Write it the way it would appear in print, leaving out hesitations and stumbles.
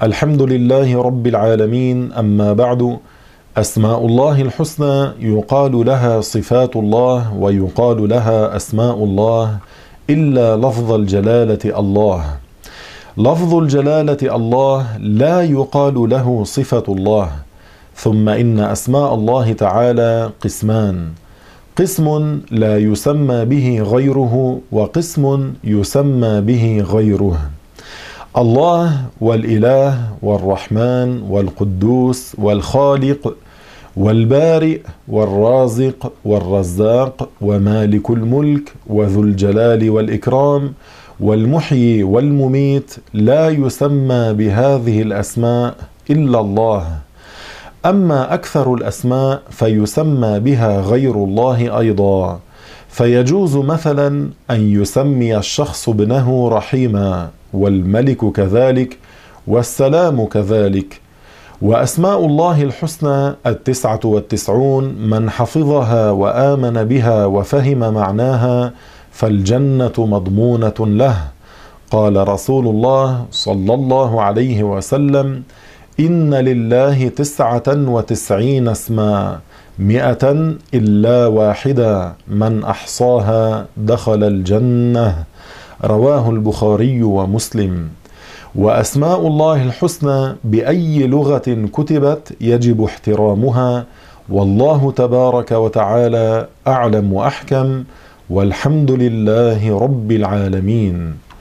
الحمد لله رب العالمين. أما بعد، أسماء الله الحسنى يقال لها صفات الله ويقال لها أسماء الله، إلا لفظ الجلالة الله. لفظ الجلالة الله لا يقال له صفة الله. ثم إن أسماء الله تعالى قسمان: قسم لا يسمى به غيره، وقسم يسمى به غيره. الله والإله والرحمن والقدوس والخالق والبارئ والرازق والرزاق ومالك الملك وذو الجلال والإكرام والمحيي والمميت لا يسمى بهذه الأسماء إلا الله. أما أكثر الأسماء فيسمى بها غير الله أيضا، فيجوز مثلا أن يسمي الشخص ابنه رحيما، والملك كذلك، والسلام كذلك. وأسماء الله الحسنى 99 من حفظها وآمن بها وفهم معناها فالجنة مضمونة له. قال رسول الله صلى الله عليه وسلم: إن لله 99 اسما 100 إلا واحدة، من أحصاها دخل الجنة. رواه البخاري ومسلم. وأسماء الله الحسنى بأي لغة كتبت يجب احترامها، والله تبارك وتعالى أعلم وأحكم، والحمد لله رب العالمين.